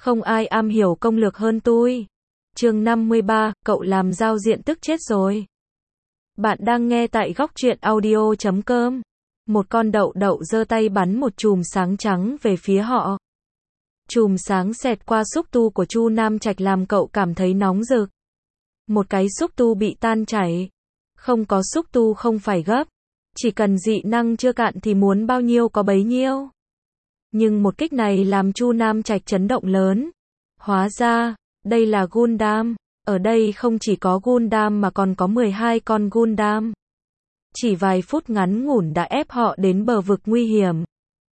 Không ai am hiểu công lược hơn tôi. Chương 53, cậu làm giao diện tức chết rồi. Bạn đang nghe tại góc truyện audio.com. Một con đậu đậu giơ tay bắn một chùm sáng trắng về phía họ. Chùm sáng xẹt qua xúc tu của Chu Nam Trạch làm cậu cảm thấy nóng rực. Một cái xúc tu bị tan chảy. Không có xúc tu không phải gấp. Chỉ cần dị năng chưa cạn thì muốn bao nhiêu có bấy nhiêu. Nhưng một kích này làm Chu Nam Trạch chấn động lớn. Hóa ra, đây là Gundam. Ở đây không chỉ có Gundam mà còn có 12 con Gundam. Chỉ vài phút ngắn ngủn đã ép họ đến bờ vực nguy hiểm.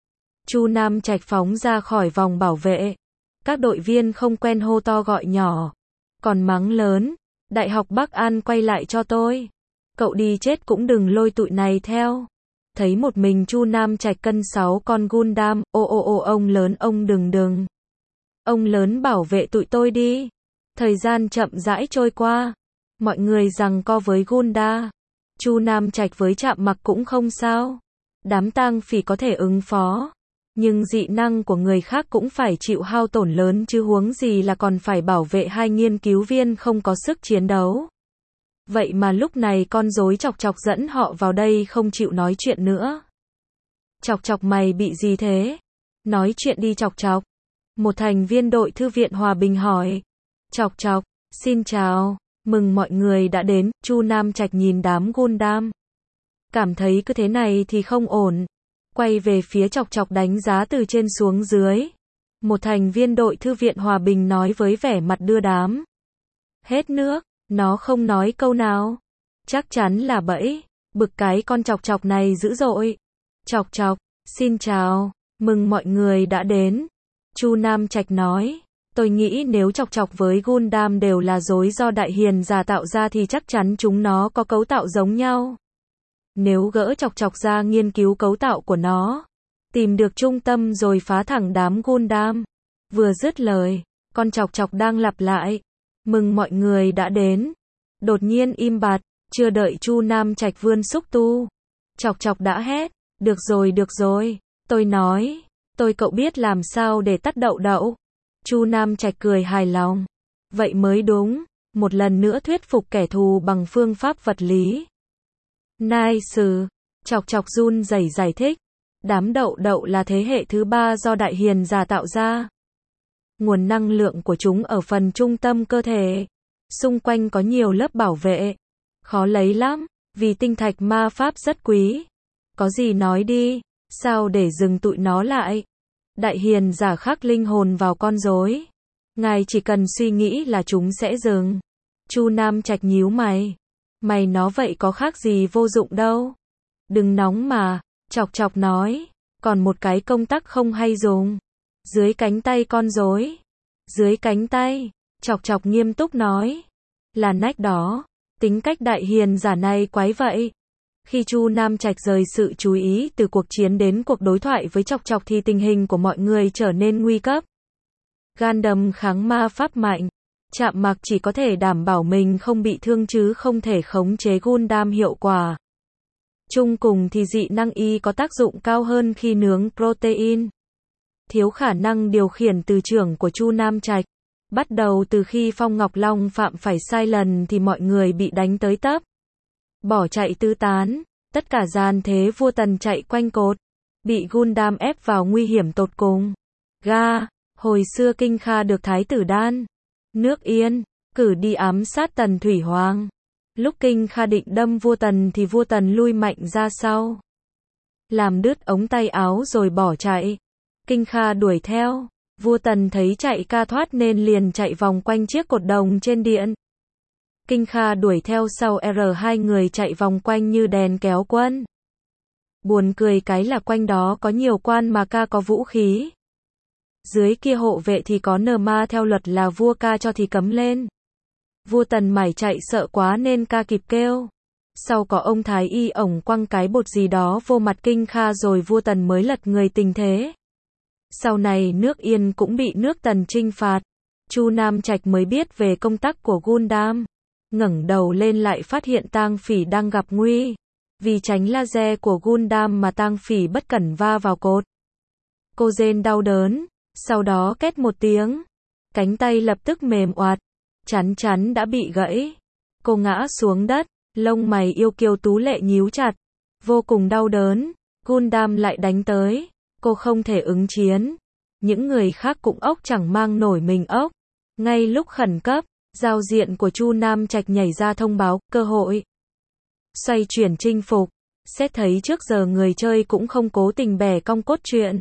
Chu Nam Trạch phóng ra khỏi vòng bảo vệ. Các đội viên không quen hô to gọi nhỏ. Còn mắng lớn. Đại học Bắc An quay lại cho tôi. Cậu đi chết cũng đừng lôi tụi này theo. Thấy một mình Chu Nam Trạch cân 6 con Gundam, ông lớn ông đừng. Ông lớn bảo vệ tụi tôi đi. Thời gian chậm rãi trôi qua. Mọi người giằng co với Gundam. Chu Nam Trạch với Trạm Mặc cũng không sao. Đám tang phỉ có thể ứng phó. Nhưng dị năng của người khác cũng phải chịu hao tổn lớn chứ huống gì là còn phải bảo vệ hai nghiên cứu viên không có sức chiến đấu. Vậy mà lúc này con rối Chọc Chọc dẫn họ vào đây không chịu nói chuyện nữa. Chọc Chọc mày bị gì thế? Nói chuyện đi Chọc Chọc. Một thành viên đội thư viện Hòa Bình hỏi. Chọc Chọc, xin chào, mừng mọi người đã đến. Chu Nam Trạch nhìn đám Gundam. Cảm thấy cứ thế này thì không ổn. Quay về phía Chọc Chọc đánh giá từ trên xuống dưới. Một thành viên đội thư viện Hòa Bình nói với vẻ mặt đưa đám. Hết nước. Nó không nói câu nào. Chắc chắn là bẫy. Bực cái con Chọc Chọc này dữ dội. Chọc Chọc, xin chào, mừng mọi người đã đến. Chu Nam Trạch nói. Tôi nghĩ nếu Chọc Chọc với Gundam đều là rối do Đại Hiền giả tạo ra thì chắc chắn chúng nó có cấu tạo giống nhau. Nếu gỡ Chọc Chọc ra nghiên cứu cấu tạo của nó, tìm được trung tâm rồi phá thẳng đám Gundam. Vừa dứt lời, con Chọc Chọc đang lặp lại. Mừng mọi người đã đến. Đột nhiên im bặt, chưa đợi Chu Nam Trạch vươn xúc tu. Chọc Chọc đã hét, được rồi, tôi nói, cậu biết làm sao để tắt đậu đậu. Chu Nam Trạch cười hài lòng. Vậy mới đúng, một lần nữa thuyết phục kẻ thù bằng phương pháp vật lý. Nice, Chọc Chọc run rẩy giải thích. Đám đậu đậu là thế hệ thứ 3 do Đại Hiền giả tạo ra. Nguồn năng lượng của chúng ở phần trung tâm cơ thể. Xung quanh có nhiều lớp bảo vệ. Khó lấy lắm, vì tinh thạch ma pháp rất quý. Có gì nói đi, sao để dừng tụi nó lại? Đại Hiền giả khắc linh hồn vào con rối. Ngài chỉ cần suy nghĩ là chúng sẽ dừng. Chu Nam Trạch nhíu mày. Mày nó vậy có khác gì vô dụng đâu. Đừng nóng mà, Chọc Chọc nói. Còn một cái công tắc không hay dùng. Dưới cánh tay con rối. Dưới cánh tay, Chọc Chọc nghiêm túc nói. Là nách đó. Tính cách Đại Hiền giả này quái vậy. Khi Chu Nam Trạch rời sự chú ý từ cuộc chiến đến cuộc đối thoại với Chọc Chọc thì tình hình của mọi người trở nên nguy cấp. Gundam kháng ma pháp mạnh. Trạm Mặc chỉ có thể đảm bảo mình không bị thương chứ không thể khống chế Gundam hiệu quả. Chung cùng thì dị năng y có tác dụng cao hơn khi nướng protein. Thiếu khả năng điều khiển từ trưởng của Chu Nam Trạch. Bắt đầu từ khi Phong Ngọc Long phạm phải sai lần thì mọi người bị đánh tới tấp. Bỏ chạy tứ tán, tất cả gian thế vua Tần chạy quanh cột. Bị Gundam ép vào nguy hiểm tột cùng. Hồi xưa Kinh Kha được Thái tử Đan, nước Yên, cử đi ám sát Tần Thủy Hoàng. Lúc Kinh Kha định đâm vua Tần thì vua Tần lui mạnh ra sau. Làm đứt ống tay áo rồi bỏ chạy. Kinh Kha đuổi theo, vua Tần thấy chạy ca thoát nên liền chạy vòng quanh chiếc cột đồng trên điện. Kinh Kha đuổi theo sau hai người chạy vòng quanh như đèn kéo quân. Buồn cười cái là quanh đó có nhiều quan mà ca có vũ khí. Dưới kia hộ vệ thì có nờ ma theo luật là vua ca cho thì cấm lên. Vua Tần mải chạy sợ quá nên ca kịp kêu. Sau có ông Thái Y ổng quăng cái bột gì đó vô mặt Kinh Kha rồi vua Tần mới lật người tình thế. Sau này nước Yên cũng bị nước Tần trinh phạt. Chu Nam Trạch mới biết về công tắc của Gundam. Ngẩng đầu lên lại phát hiện tang phỉ đang gặp nguy. Vì tránh laser của Gundam mà tang phỉ bất cẩn va vào cột. Cô rên đau đớn. Sau đó két một tiếng. Cánh tay lập tức mềm oạt, chắn chắn đã bị gãy. Cô ngã xuống đất, lông mày yêu kiều tú lệ nhíu chặt, vô cùng đau đớn. Gundam lại đánh tới, cô không thể ứng chiến. Những người khác cũng ốc chẳng mang nổi mình ốc. Ngay lúc khẩn cấp, giao diện của Chu Nam Trạch nhảy ra thông báo, cơ hội. Xoay chuyển chinh phục. Xét thấy trước giờ người chơi cũng không cố tình bẻ cong cốt truyện.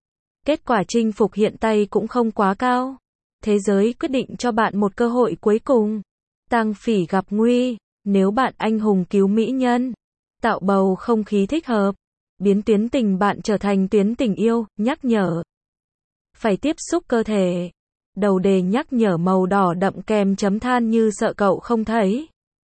Kết quả chinh phục hiện tay cũng không quá cao. Thế giới quyết định cho bạn một cơ hội cuối cùng. Tang Phỉ gặp nguy, nếu bạn anh hùng cứu mỹ nhân, tạo bầu không khí thích hợp, biến tuyến tình bạn trở thành tuyến tình yêu, nhắc nhở. Phải tiếp xúc cơ thể. Đầu đề nhắc nhở màu đỏ đậm kèm chấm than như sợ cậu không thấy.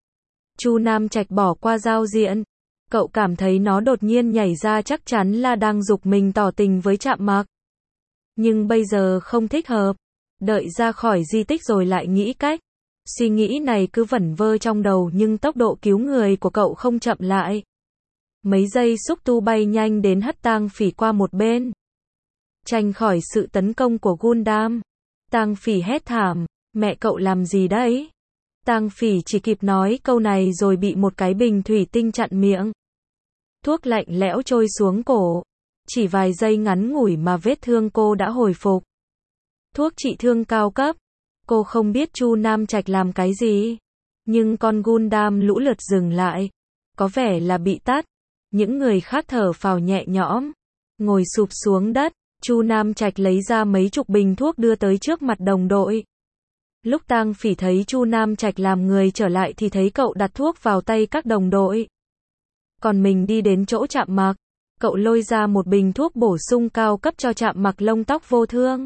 Chu Nam Trạch bỏ qua giao diện. Cậu cảm thấy nó đột nhiên nhảy ra chắc chắn là đang giục mình tỏ tình với Trạm Mặc. Nhưng bây giờ không thích hợp. Đợi ra khỏi di tích rồi lại nghĩ cách. Suy nghĩ này cứ vẩn vơ trong đầu nhưng tốc độ cứu người của cậu không chậm lại. Mấy giây xúc tu bay nhanh đến hất Tang Phỉ qua một bên. Tránh khỏi sự tấn công của Gundam. Tang Phỉ hét thảm, mẹ cậu làm gì đấy? Tang Phỉ chỉ kịp nói câu này rồi bị một cái bình thủy tinh chặn miệng. Thuốc lạnh lẽo trôi xuống cổ. Chỉ vài giây ngắn ngủi mà vết thương cô đã hồi phục. Thuốc trị thương cao cấp. Cô không biết Chu Nam Trạch làm cái gì. Nhưng con Gundam lũ lượt dừng lại. Có vẻ là bị tát. Những người khác thở phào nhẹ nhõm. Ngồi sụp xuống đất. Chu Nam Trạch lấy ra mấy chục bình thuốc đưa tới trước mặt đồng đội. Lúc Tang Phỉ thấy Chu Nam Trạch làm người trở lại thì thấy cậu đặt thuốc vào tay các đồng đội. Còn mình đi đến chỗ Trạm Mặc. Cậu lôi ra một bình thuốc bổ sung cao cấp cho Trạm Mặc lông tóc vô thương.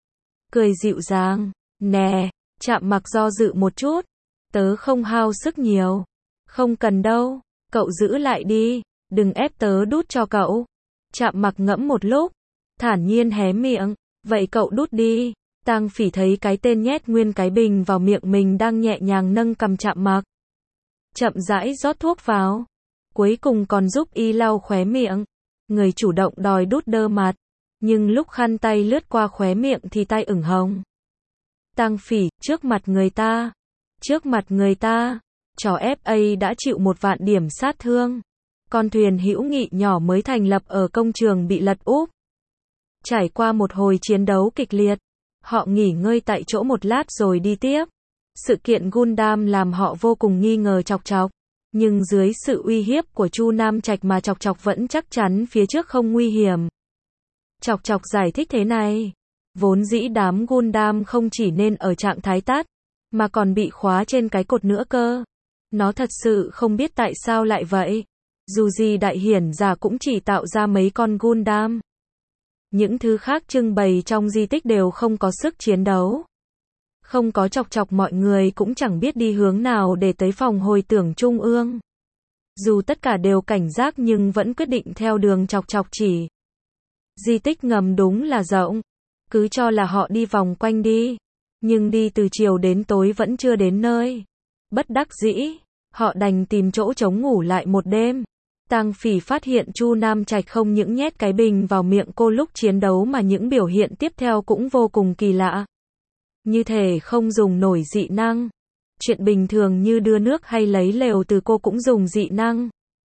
Cười dịu dàng. Nè, Trạm Mặc do dự một chút. Tớ không hao sức nhiều. Không cần đâu. Cậu giữ lại đi. Đừng ép tớ đút cho cậu. Trạm Mặc ngẫm một lúc. Thản nhiên hé miệng. Vậy cậu đút đi. Tang Phỉ thấy cái tên nhét nguyên cái bình vào miệng mình đang nhẹ nhàng nâng cầm Trạm Mặc. Chậm rãi rót thuốc vào. Cuối cùng còn giúp y lau khóe miệng. Người chủ động đòi đút đơ mặt. Nhưng lúc khăn tay lướt qua khóe miệng thì tay ửng hồng. Tang Phỉ, trước mặt người ta. Trước mặt người ta. Trò FA đã chịu 1.000.000 điểm sát thương. Con thuyền hữu nghị nhỏ mới thành lập ở công trường bị lật úp. Trải qua một hồi chiến đấu kịch liệt. Họ nghỉ ngơi tại chỗ một lát rồi đi tiếp. Sự kiện Gundam làm họ vô cùng nghi ngờ Chọc Chọc. Nhưng dưới sự uy hiếp của Chu Nam Trạch mà Chọc Chọc vẫn chắc chắn phía trước không nguy hiểm. Chọc Chọc giải thích thế này. Vốn dĩ đám Gundam không chỉ nên ở trạng thái tát, mà còn bị khóa trên cái cột nữa cơ. Nó thật sự không biết tại sao lại vậy. Dù gì đại hiển giả cũng chỉ tạo ra mấy con Gundam. Những thứ khác trưng bày trong di tích đều không có sức chiến đấu. Không có Chọc Chọc mọi người cũng chẳng biết đi hướng nào để tới phòng hồi tưởng trung ương. Dù tất cả đều cảnh giác nhưng vẫn quyết định theo đường Chọc Chọc chỉ. Di tích ngầm đúng là rộng. Cứ cho là họ đi vòng quanh đi. Nhưng đi từ chiều đến tối vẫn chưa đến nơi. Bất đắc dĩ, họ đành tìm chỗ trống ngủ lại một đêm. Tang Phỉ phát hiện Chu Nam Trạch không những nhét cái bình vào miệng cô lúc chiến đấu mà những biểu hiện tiếp theo cũng vô cùng kỳ lạ. Như thể không dùng nổi dị năng. Chuyện bình thường như đưa nước hay lấy lều từ cô cũng dùng dị năng.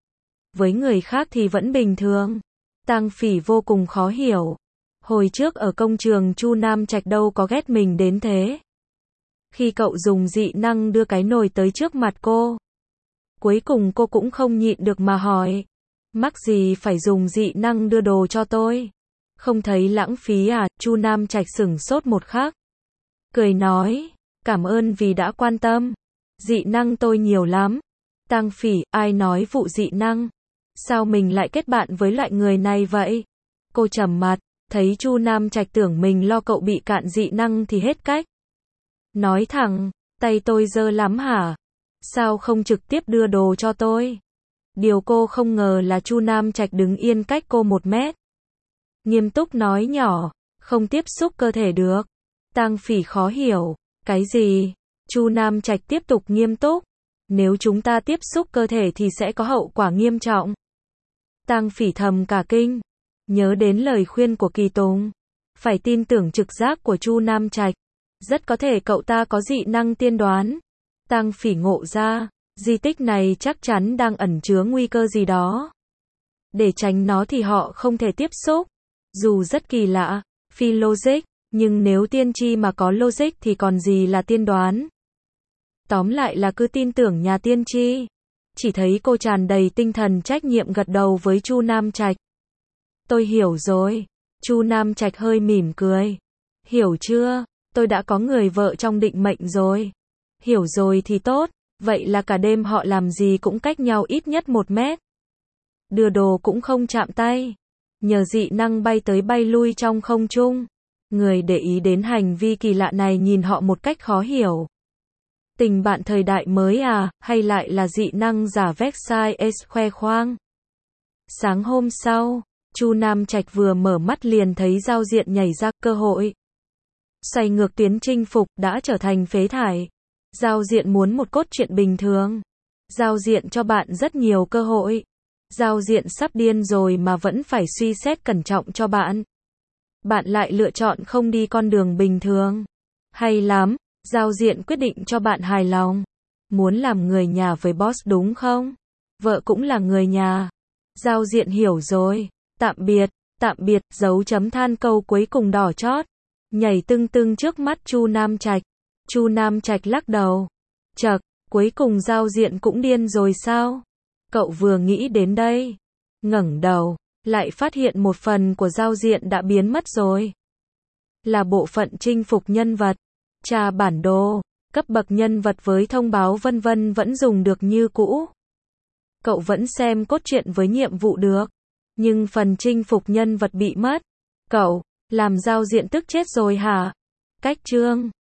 Với người khác thì vẫn bình thường. Tang Phỉ vô cùng khó hiểu. Hồi trước ở công trường Chu Nam Trạch đâu có ghét mình đến thế. Khi cậu dùng dị năng đưa cái nồi tới trước mặt cô. Cuối cùng cô cũng không nhịn được mà hỏi. Mắc gì phải dùng dị năng đưa đồ cho tôi? Không thấy lãng phí à? Chu Nam Trạch sửng sốt một khắc. Cười nói, cảm ơn vì đã quan tâm. Dị năng tôi nhiều lắm. Tang Phỉ, ai nói vụ dị năng? Sao mình lại kết bạn với loại người này vậy? Cô trầm mặt, thấy Chu Nam Trạch tưởng mình lo cậu bị cạn dị năng thì hết cách. Nói thẳng, tay tôi dơ lắm hả? Sao không trực tiếp đưa đồ cho tôi? Điều cô không ngờ là Chu Nam Trạch đứng yên cách cô 1 mét. Nghiêm túc nói nhỏ, không tiếp xúc cơ thể được. Tang Phỉ khó hiểu, cái gì? Chu Nam Trạch tiếp tục nghiêm túc. Nếu chúng ta tiếp xúc cơ thể thì sẽ có hậu quả nghiêm trọng. Tang Phỉ thầm cả kinh. Nhớ đến lời khuyên của Kỳ Tùng. Phải tin tưởng trực giác của Chu Nam Trạch. Rất có thể cậu ta có dị năng tiên đoán. Tang Phỉ ngộ ra, di tích này chắc chắn đang ẩn chứa nguy cơ gì đó. Để tránh nó thì họ không thể tiếp xúc. Dù rất kỳ lạ, phi logic, nhưng nếu tiên tri mà có logic thì còn gì là tiên đoán. Tóm lại là cứ tin tưởng nhà tiên tri. Chỉ thấy cô tràn đầy tinh thần trách nhiệm gật đầu với Chu Nam Trạch. Tôi hiểu rồi. Chu Nam Trạch hơi mỉm cười. Hiểu chưa? Tôi đã có người vợ trong định mệnh rồi. Hiểu rồi thì tốt. Vậy là cả đêm họ làm gì cũng cách nhau ít nhất 1 mét. Đưa đồ cũng không chạm tay. Nhờ dị năng bay tới bay lui trong không trung. Người để ý đến hành vi kỳ lạ này nhìn họ một cách khó hiểu. Tình bạn thời đại mới à, hay lại là dị năng giả Versailles khoe khoang. Sáng hôm sau, Chu Nam Trạch vừa mở mắt liền thấy giao diện nhảy ra cơ hội. Xoay ngược tuyến chinh phục đã trở thành phế thải. Giao diện muốn một cốt truyện bình thường. Giao diện cho bạn rất nhiều cơ hội. Giao diện sắp điên rồi mà vẫn phải suy xét cẩn trọng cho bạn. Bạn lại lựa chọn không đi con đường bình thường. Hay lắm, giao diện quyết định cho bạn hài lòng. Muốn làm người nhà với boss đúng không? Vợ cũng là người nhà. Giao diện hiểu rồi. Tạm biệt, dấu chấm than câu cuối cùng đỏ chót. Nhảy tưng tưng trước mắt Chu Nam Trạch. Chu Nam Trạch lắc đầu. Chậc, cuối cùng giao diện cũng điên rồi sao? Cậu vừa nghĩ đến đây. Ngẩng đầu, lại phát hiện một phần của giao diện đã biến mất rồi. Là bộ phận chinh phục nhân vật. Tra bản đồ, cấp bậc nhân vật với thông báo vân vân vẫn dùng được như cũ. Cậu vẫn xem cốt truyện với nhiệm vụ được. Nhưng phần chinh phục nhân vật bị mất. Cậu, làm giao diện tức chết rồi hả? Cách chương